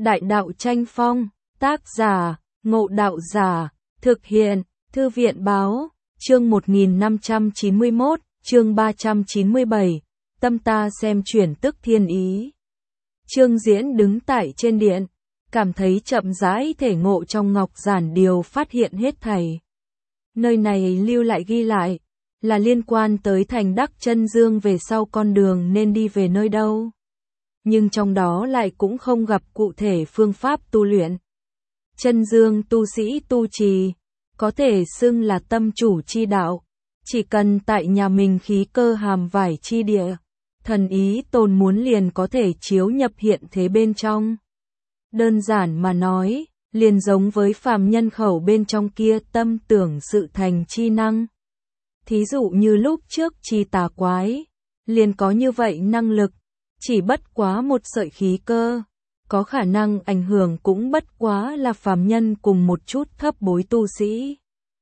Đại đạo tranh phong, tác giả, Ngộ Đạo Giả, thực hiện, Thư viện báo, chương 1591, chương 397, tâm ta xem chuyển tức thiên ý. Trương Diễn đứng tại trên điện, cảm thấy chậm rãi thể ngộ trong ngọc giản điều phát hiện hết thảy. Nơi này lưu lại ghi lại, là liên quan tới thành Đắc Chân Dương về sau con đường nên đi về nơi đâu. Nhưng trong đó lại cũng không gặp cụ thể phương pháp tu luyện. Chân Dương tu sĩ tu trì, có thể xưng là tâm chủ chi đạo, chỉ cần tại nhà mình khí cơ hàm vải chi địa, thần ý tồn muốn liền có thể chiếu nhập hiện thế bên trong. Đơn giản mà nói, liền giống với phàm nhân khẩu bên trong kia tâm tưởng sự thành chi năng. Thí dụ như lúc trước chi tà quái, liền có như vậy năng lực, chỉ bất quá một sợi khí cơ, có khả năng ảnh hưởng cũng bất quá là phàm nhân cùng một chút thấp bối tu sĩ.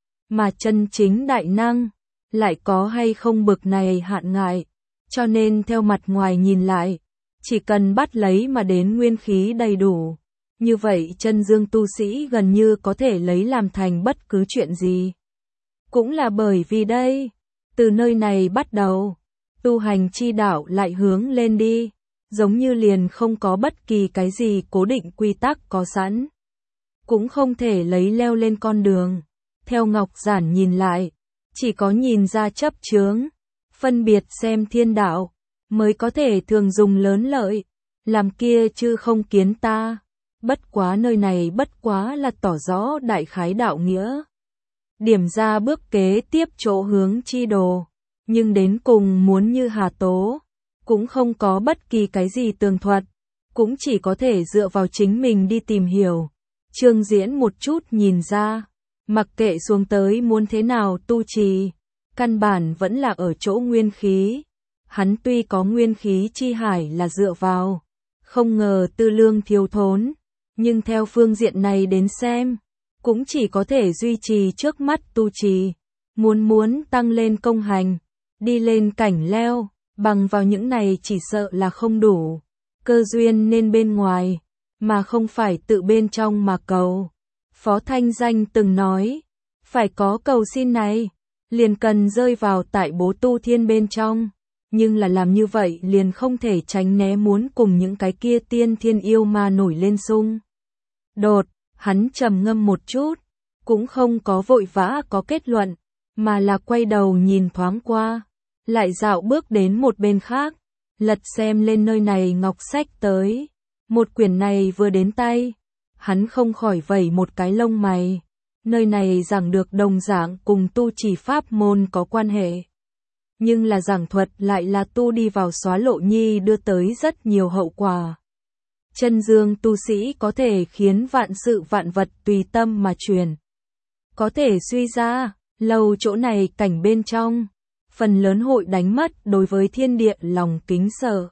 Mà chân chính đại năng, lại có hay không bực này hạn ngại, cho nên theo mặt ngoài nhìn lại, chỉ cần bắt lấy mà đến nguyên khí đầy đủ, như vậy chân dương tu sĩ gần như có thể lấy làm thành bất cứ chuyện gì. Cũng là bởi vì đây, từ nơi này bắt đầu, tu hành chi đạo lại hướng lên đi, giống như liền không có bất kỳ cái gì cố định quy tắc có sẵn. Cũng không thể lấy leo lên con đường. Theo ngọc giản nhìn lại, chỉ có nhìn ra chấp chướng, phân biệt xem thiên đạo, mới có thể thường dùng lớn lợi, làm kia chứ không kiến ta. Bất quá nơi này bất quá là tỏ rõ đại khái đạo nghĩa. Điểm ra bước kế tiếp chỗ hướng chi đồ, nhưng đến cùng muốn như Hà Tố, cũng không có bất kỳ cái gì tường thuật, cũng chỉ có thể dựa vào chính mình đi tìm hiểu. Trương Diễn một chút nhìn ra, mặc kệ xuống tới muốn thế nào tu trì, căn bản vẫn là ở chỗ nguyên khí. Hắn tuy có nguyên khí chi hải là dựa vào, không ngờ tư lương thiếu thốn, nhưng theo phương diện này đến xem, cũng chỉ có thể duy trì trước mắt tu trì. Muốn tăng lên công hành, đi lên cảnh leo, bằng vào những này chỉ sợ là không đủ. Cơ duyên nên bên ngoài, mà không phải tự bên trong mà cầu. Phó Thanh Danh từng nói, phải có cầu xin này, liền cần rơi vào tại bố tu thiên bên trong. Nhưng là làm như vậy liền không thể tránh né muốn cùng những cái kia tiên thiên yêu ma nổi lên xung đột. Hắn trầm ngâm một chút, cũng không có vội vã có kết luận, mà là quay đầu nhìn thoáng qua, lại dạo bước đến một bên khác, lật xem lên nơi này ngọc sách tới. Một quyển này vừa đến tay, hắn không khỏi vẩy một cái lông mày. Nơi này giảng được đồng dạng cùng tu chỉ pháp môn có quan hệ, nhưng là giảng thuật lại là tu đi vào xóa lộ nhi đưa tới rất nhiều hậu quả. Chân dương tu sĩ có thể khiến vạn sự vạn vật tùy tâm mà chuyển, có thể suy ra, lâu chỗ này cảnh bên trong, phần lớn hội đánh mất đối với thiên địa lòng kính sợ.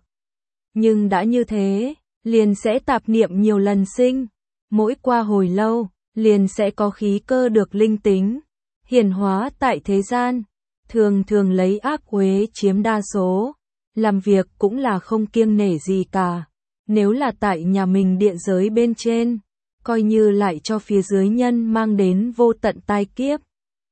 Nhưng đã như thế, liền sẽ tạp niệm nhiều lần sinh, mỗi qua hồi lâu, liền sẽ có khí cơ được linh tính, hiển hóa tại thế gian, thường thường lấy ác uế chiếm đa số, làm việc cũng là không kiêng nể gì cả. Nếu là tại nhà mình địa giới bên trên, coi như lại cho phía dưới nhân mang đến vô tận tai kiếp,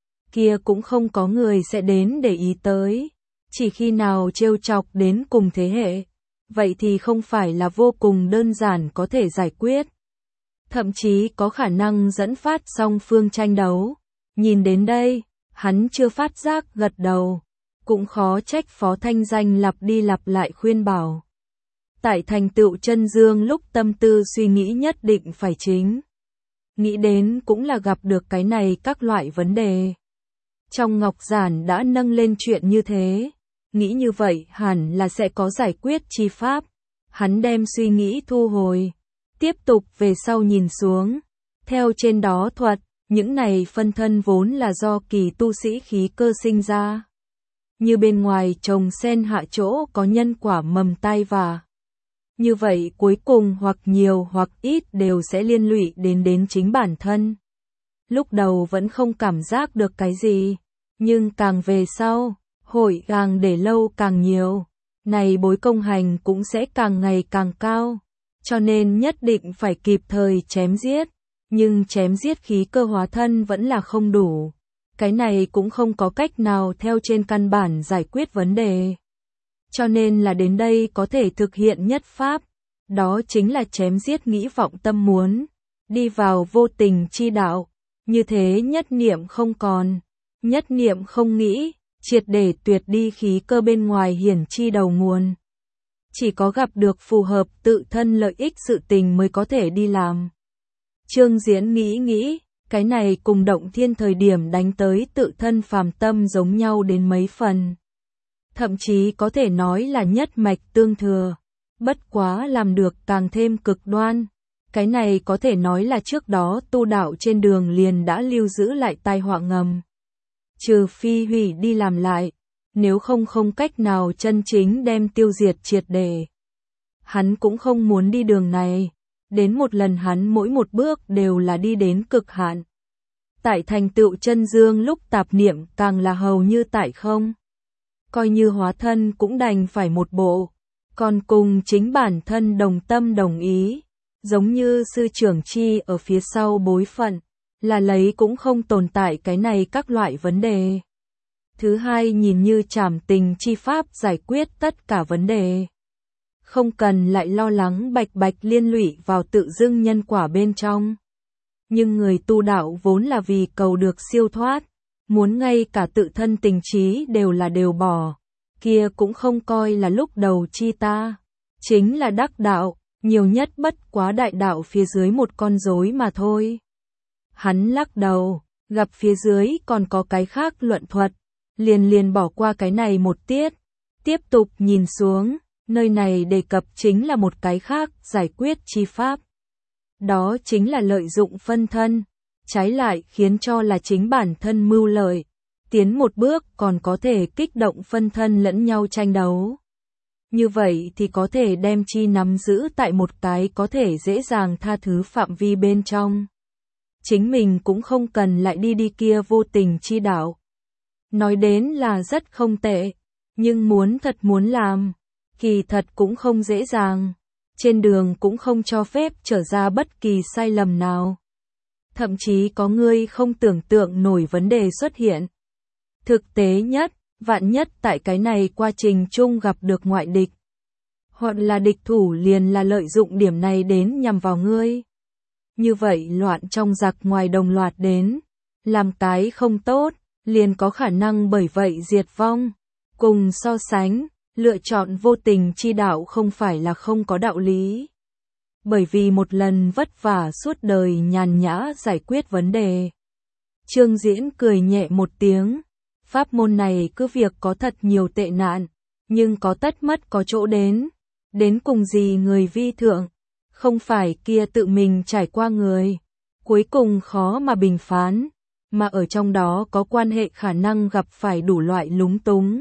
kia cũng không có người sẽ đến để ý tới. Chỉ khi nào trêu chọc đến cùng thế hệ, vậy thì không phải là vô cùng đơn giản có thể giải quyết. Thậm chí có khả năng dẫn phát song phương tranh đấu. Nhìn đến đây, hắn chưa phát giác gật đầu, cũng khó trách Phó Thanh Danh lặp đi lặp lại khuyên bảo. Tại thành tựu chân dương lúc tâm tư suy nghĩ nhất định phải chính. Nghĩ đến cũng là gặp được cái này các loại vấn đề. Trong ngọc giản đã nâng lên chuyện như thế, nghĩ như vậy hẳn là sẽ có giải quyết chi pháp. Hắn đem suy nghĩ thu hồi, tiếp tục về sau nhìn xuống. Theo trên đó thuật, những này phân thân vốn là do kỳ tu sĩ khí cơ sinh ra. Như bên ngoài trồng sen hạ chỗ có nhân quả mầm tai vạ. Như vậy cuối cùng hoặc nhiều hoặc ít đều sẽ liên lụy đến chính bản thân. Lúc đầu vẫn không cảm giác được cái gì, nhưng càng về sau, hội càng để lâu càng nhiều, này bối công hành cũng sẽ càng ngày càng cao. cho nên nhất định phải kịp thời chém giết. Nhưng chém giết khí cơ hóa thân vẫn là không đủ. Cái này cũng không có cách nào theo trên căn bản giải quyết vấn đề. Cho nên là đến đây có thể thực hiện nhất pháp. Đó chính là chém giết nghĩ vọng tâm muốn. Đi vào vô tình chi đạo. Như thế nhất niệm không còn. Nhất niệm không nghĩ. Triệt để tuyệt đi khí cơ bên ngoài hiển chi đầu nguồn. Chỉ có gặp được phù hợp tự thân lợi ích sự tình mới có thể đi làm. Trương Diễn nghĩ, cái này cùng Động Thiên thời điểm đánh tới tự thân phàm tâm giống nhau đến mấy phần. Thậm chí có thể nói là nhất mạch tương thừa. Bất quá làm được càng thêm cực đoan. Cái này có thể nói là trước đó tu đạo trên đường liền đã lưu giữ lại tai họa ngầm. Trừ phi hủy đi làm lại, nếu không cách nào chân chính đem tiêu diệt triệt để. Hắn cũng không muốn đi đường này, đến một lần hắn mỗi một bước đều là đi đến cực hạn. Tại thành tựu chân dương lúc tạp niệm càng là hầu như tại không. Coi như hóa thân cũng đành phải một bộ, còn cùng chính bản thân đồng tâm đồng ý, giống như sư trưởng chi ở phía sau bối phận, là lấy cũng không tồn tại cái này các loại vấn đề. Thứ hai nhìn như trảm tình chi pháp giải quyết tất cả vấn đề. Không cần lại lo lắng bạch liên lụy vào tự dưng nhân quả bên trong. Nhưng người tu đạo vốn là vì cầu được siêu thoát, muốn ngay cả tự thân tình trí đều bỏ, kia cũng không coi là lúc đầu chi ta. Chính là đắc đạo, nhiều nhất bất quá đại đạo phía dưới một con rối mà thôi. Hắn lắc đầu, gặp phía dưới còn có cái khác luận thuật, liền bỏ qua cái này một tiết, tiếp tục nhìn xuống, nơi này đề cập chính là một cái khác giải quyết chi pháp. Đó chính là lợi dụng phân thân, trái lại khiến cho là chính bản thân mưu lợi, tiến một bước còn có thể kích động phân thân lẫn nhau tranh đấu. Như vậy thì có thể đem chi nắm giữ tại một cái có thể dễ dàng tha thứ phạm vi bên trong. Chính mình cũng không cần lại đi kia vô tình chi đạo. Nói đến là rất không tệ, nhưng muốn làm, kỳ thật cũng không dễ dàng. Trên đường cũng không cho phép trở ra bất kỳ sai lầm nào. Thậm chí có người không tưởng tượng nổi vấn đề xuất hiện. Thực tế nhất, vạn nhất tại cái này quá trình chung gặp được ngoại địch. Hoặc là địch thủ liền là lợi dụng điểm này đến nhằm vào ngươi. Như vậy loạn trong giặc ngoài đồng loạt đến, làm cái không tốt, liền có khả năng bởi vậy diệt vong. Cùng so sánh, lựa chọn vô tình chi đạo không phải là không có đạo lý. Bởi vì một lần vất vả suốt đời nhàn nhã giải quyết vấn đề. Trương Diễn cười nhẹ một tiếng, pháp môn này cứ việc có thật nhiều tệ nạn, nhưng có tất mất có chỗ đến cùng gì người vi thượng, không phải kia tự mình trải qua người, cuối cùng khó mà bình phán, mà ở trong đó có quan hệ khả năng gặp phải đủ loại lúng túng.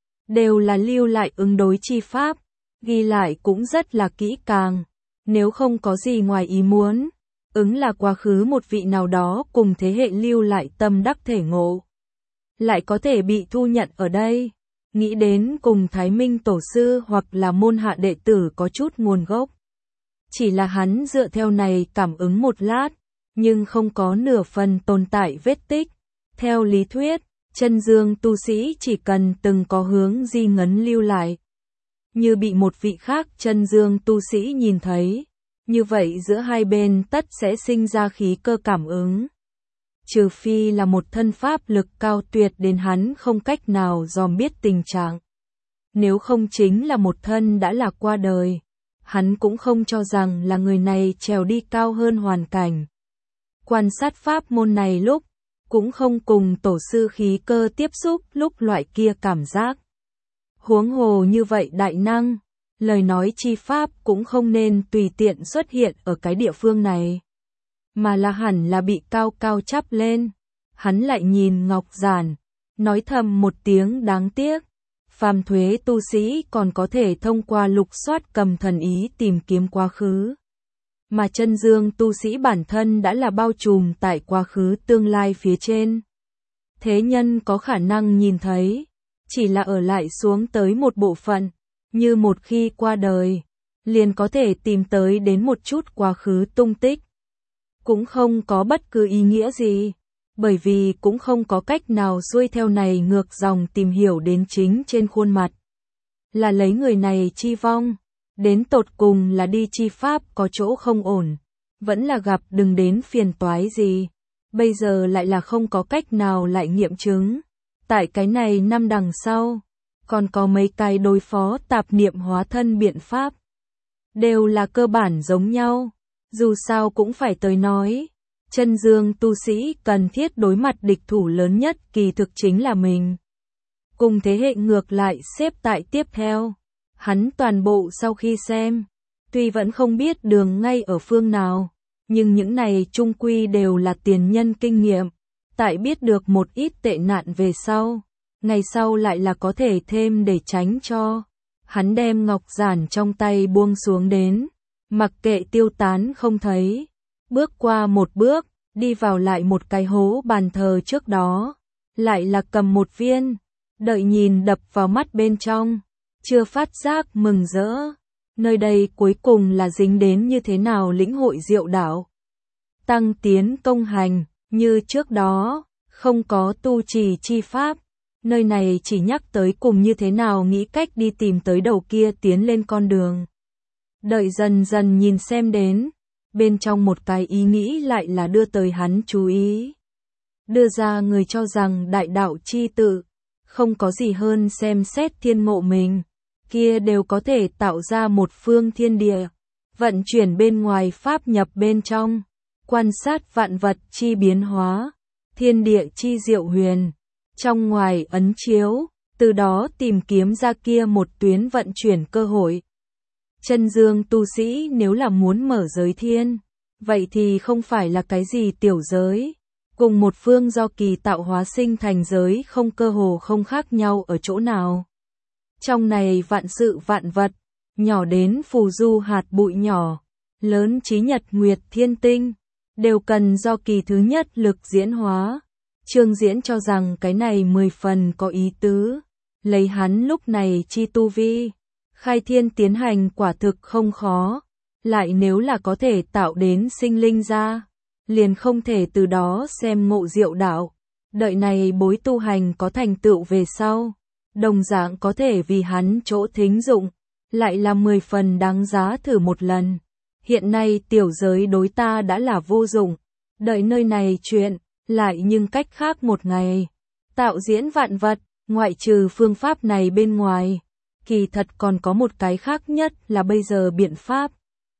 Đều là lưu lại ứng đối chi pháp, ghi lại cũng rất là kỹ càng, nếu không có gì ngoài ý muốn, ứng là quá khứ một vị nào đó cùng thế hệ lưu lại tâm đắc thể ngộ. Lại có thể bị thu nhận ở đây, nghĩ đến cùng Thái Minh Tổ Sư hoặc là môn hạ đệ tử có chút nguồn gốc. Chỉ là hắn dựa theo này cảm ứng một lát, nhưng không có nửa phần tồn tại vết tích. Theo lý thuyết, chân dương tu sĩ chỉ cần từng có hướng di ngấn lưu lại. Như bị một vị khác chân dương tu sĩ nhìn thấy, như vậy giữa hai bên tất sẽ sinh ra khí cơ cảm ứng. Trừ phi là một thân pháp lực cao tuyệt đến hắn không cách nào dòm biết tình trạng. Nếu không chính là một thân đã là qua đời, hắn cũng không cho rằng là người này trèo đi cao hơn hoàn cảnh. Quan sát pháp môn này lúc, cũng không cùng tổ sư khí cơ tiếp xúc lúc loại kia cảm giác. Huống hồ như vậy đại năng, lời nói chi pháp cũng không nên tùy tiện xuất hiện ở cái địa phương này, mà là hẳn là bị cao cao chắp lên. Hắn lại nhìn Ngọc Giản, nói thầm một tiếng đáng tiếc. Phàm thuế tu sĩ còn có thể thông qua lục soát cầm thần ý tìm kiếm quá khứ. Mà chân dương tu sĩ bản thân đã là bao trùm tại quá khứ tương lai phía trên. Thế nhân có khả năng nhìn thấy, chỉ là ở lại xuống tới một bộ phận, như một khi qua đời, liền có thể tìm tới đến một chút quá khứ tung tích. Cũng không có bất cứ ý nghĩa gì, bởi vì cũng không có cách nào xuôi theo này ngược dòng tìm hiểu đến chính trên khuôn mặt. Là lấy người này chi vong, đến tột cùng là đi chi pháp có chỗ không ổn, vẫn là gặp đừng đến phiền toái gì. Bây giờ lại là không có cách nào lại nghiệm chứng. Tại cái này năm đằng sau, còn có mấy cái đối phó tạp niệm hóa thân biện pháp. Đều là cơ bản giống nhau, dù sao cũng phải tới nói. Chân dương tu sĩ cần thiết đối mặt địch thủ lớn nhất kỳ thực chính là mình. Cùng thế hệ ngược lại xếp tại tiếp theo. Hắn toàn bộ sau khi xem, tuy vẫn không biết đường ngay ở phương nào, nhưng những này chung quy đều là tiền nhân kinh nghiệm. Tại biết được một ít tệ nạn về sau, ngày sau lại là có thể thêm để tránh cho. Hắn đem ngọc giản trong tay buông xuống đến, mặc kệ tiêu tán không thấy. Bước qua một bước, đi vào lại một cái hố bàn thờ trước đó, lại là cầm một viên, đợi nhìn đập vào mắt bên trong, chưa phát giác mừng rỡ. Nơi đây cuối cùng là dính đến như thế nào lĩnh hội diệu đạo. Tăng tiến công hành, như trước đó, không có tu trì chi pháp, nơi này chỉ nhắc tới cùng như thế nào nghĩ cách đi tìm tới đầu kia tiến lên con đường. Đợi dần dần nhìn xem đến, bên trong một cái ý nghĩ lại là đưa tới hắn chú ý. Đưa ra người cho rằng đại đạo chi tự, không có gì hơn xem xét thiên ngộ mình, kia đều có thể tạo ra một phương thiên địa, vận chuyển bên ngoài pháp nhập bên trong, quan sát vạn vật chi biến hóa, thiên địa chi diệu huyền, trong ngoài ấn chiếu, từ đó tìm kiếm ra kia một tuyến vận chuyển cơ hội. Chân dương tu sĩ nếu là muốn mở giới thiên, vậy thì không phải là cái gì tiểu giới, cùng một phương do kỳ tạo hóa sinh thành giới không cơ hồ không khác nhau ở chỗ nào. Trong này vạn sự vạn vật, nhỏ đến phù du hạt bụi nhỏ, lớn chí nhật nguyệt thiên tinh, đều cần do kỳ thứ nhất lực diễn hóa. Trương Diễn cho rằng cái này 10 phần có ý tứ, lấy hắn lúc này chi tu vi, khai thiên tiến hành quả thực không khó, lại nếu là có thể tạo đến sinh linh ra, liền không thể từ đó xem ngộ diệu đạo, đợi này bối tu hành có thành tựu về sau, đồng dạng có thể vì hắn chỗ thính dụng, lại là 10 phần đáng giá thử một lần. Hiện nay tiểu giới đối ta đã là vô dụng, đợi nơi này chuyện, lại nhưng cách khác một ngày, tạo diễn vạn vật, ngoại trừ phương pháp này bên ngoài, kỳ thật còn có một cái khác nhất là bây giờ biện pháp.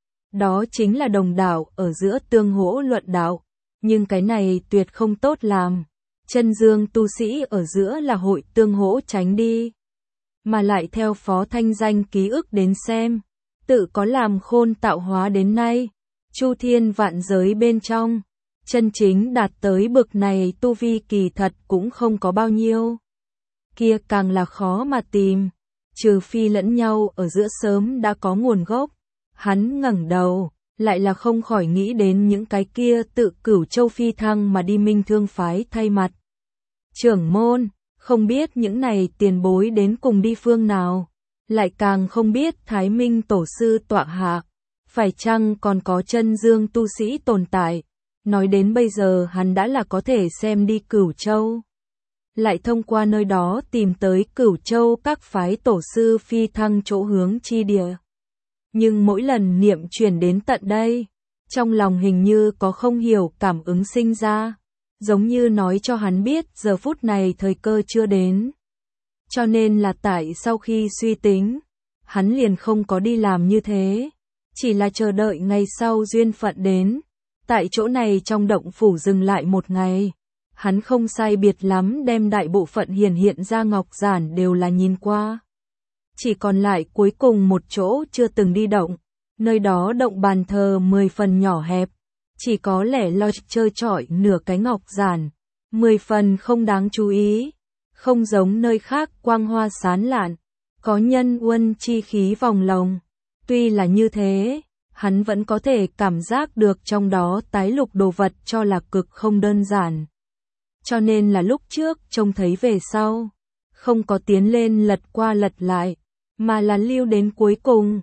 Đó chính là đồng đạo ở giữa tương hỗ luận đạo, nhưng cái này tuyệt không tốt làm. Chân dương tu sĩ ở giữa là hội tương hỗ tránh đi, mà lại theo Phó Thanh Danh ký ức đến xem, tự có làm khôn tạo hóa đến nay, chu thiên vạn giới bên trong, chân chính đạt tới bực này tu vi kỳ thật cũng không có bao nhiêu. Kia càng là khó mà tìm, trừ phi lẫn nhau ở giữa sớm đã có nguồn gốc. Hắn ngẩng đầu, lại là không khỏi nghĩ đến những cái kia tự Cửu Châu phi thăng mà đi Minh Thương phái thay mặt. Trưởng môn, không biết những này tiền bối đến cùng đi phương nào, lại càng không biết Thái Minh tổ sư tọa hạ, phải chăng còn có chân dương tu sĩ tồn tại. Nói đến bây giờ hắn đã là có thể xem đi Cửu Châu, lại thông qua nơi đó tìm tới Cửu Châu các phái tổ sư phi thăng chỗ hướng chi địa. Nhưng mỗi lần niệm chuyển đến tận đây, trong lòng hình như có không hiểu cảm ứng sinh ra, giống như nói cho hắn biết giờ phút này thời cơ chưa đến. Cho nên là tại sau khi suy tính, hắn liền không có đi làm như thế, chỉ là chờ đợi ngày sau duyên phận đến. Tại chỗ này trong động phủ dừng lại một ngày, hắn không sai biệt lắm đem đại bộ phận hiện ra ngọc giản đều là nhìn qua. Chỉ còn lại cuối cùng một chỗ chưa từng đi động, nơi đó động bàn thờ 10 phần nhỏ hẹp, chỉ có lẻ loi trơ trọi nửa cái ngọc giản, 10 phần không đáng chú ý, không giống nơi khác quang hoa sán lạn, có nhân uân chi khí vòng lồng. Tuy là như thế, hắn vẫn có thể cảm giác được trong đó tái lục đồ vật cho là cực không đơn giản. Cho nên là lúc trước trông thấy về sau, không có tiến lên lật qua lật lại, mà là lưu đến cuối cùng.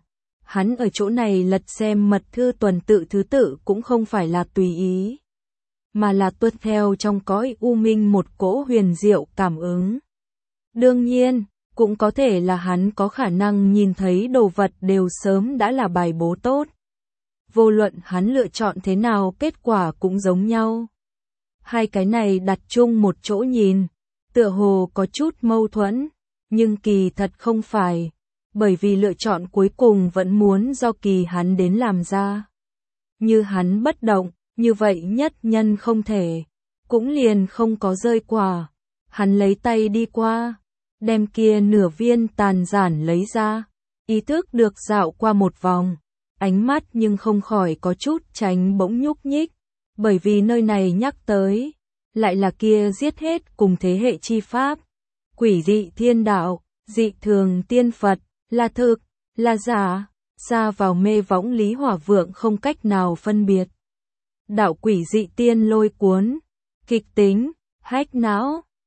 Hắn ở chỗ này lật xem mật thư tuần tự thứ tự cũng không phải là tùy ý, mà là tuân theo trong cõi u minh một cỗ huyền diệu cảm ứng. Đương nhiên, cũng có thể là hắn có khả năng nhìn thấy đồ vật đều sớm đã là bài bố tốt. Vô luận hắn lựa chọn thế nào kết quả cũng giống nhau. Hai cái này đặt chung một chỗ nhìn, tựa hồ có chút mâu thuẫn, nhưng kỳ thật không phải, bởi vì lựa chọn cuối cùng vẫn muốn do kỳ hắn đến làm ra. Như hắn bất động, như vậy nhất nhân không thể, cũng liền không có rơi quả. Hắn lấy tay đi qua, đem kia nửa viên tàn giản lấy ra, ý thức được dạo qua một vòng, ánh mắt nhưng không khỏi có chút tránh bỗng nhúc nhích, bởi vì nơi này nhắc tới, lại là kia giết hết cùng thế hệ chi pháp, quỷ dị thiên đạo, dị thường tiên Phật, là thực, là giả, xa vào mê võng Lý Hỏa Vượng không cách nào phân biệt. Đạo quỷ dị tiên lôi cuốn, kịch tính, hách não,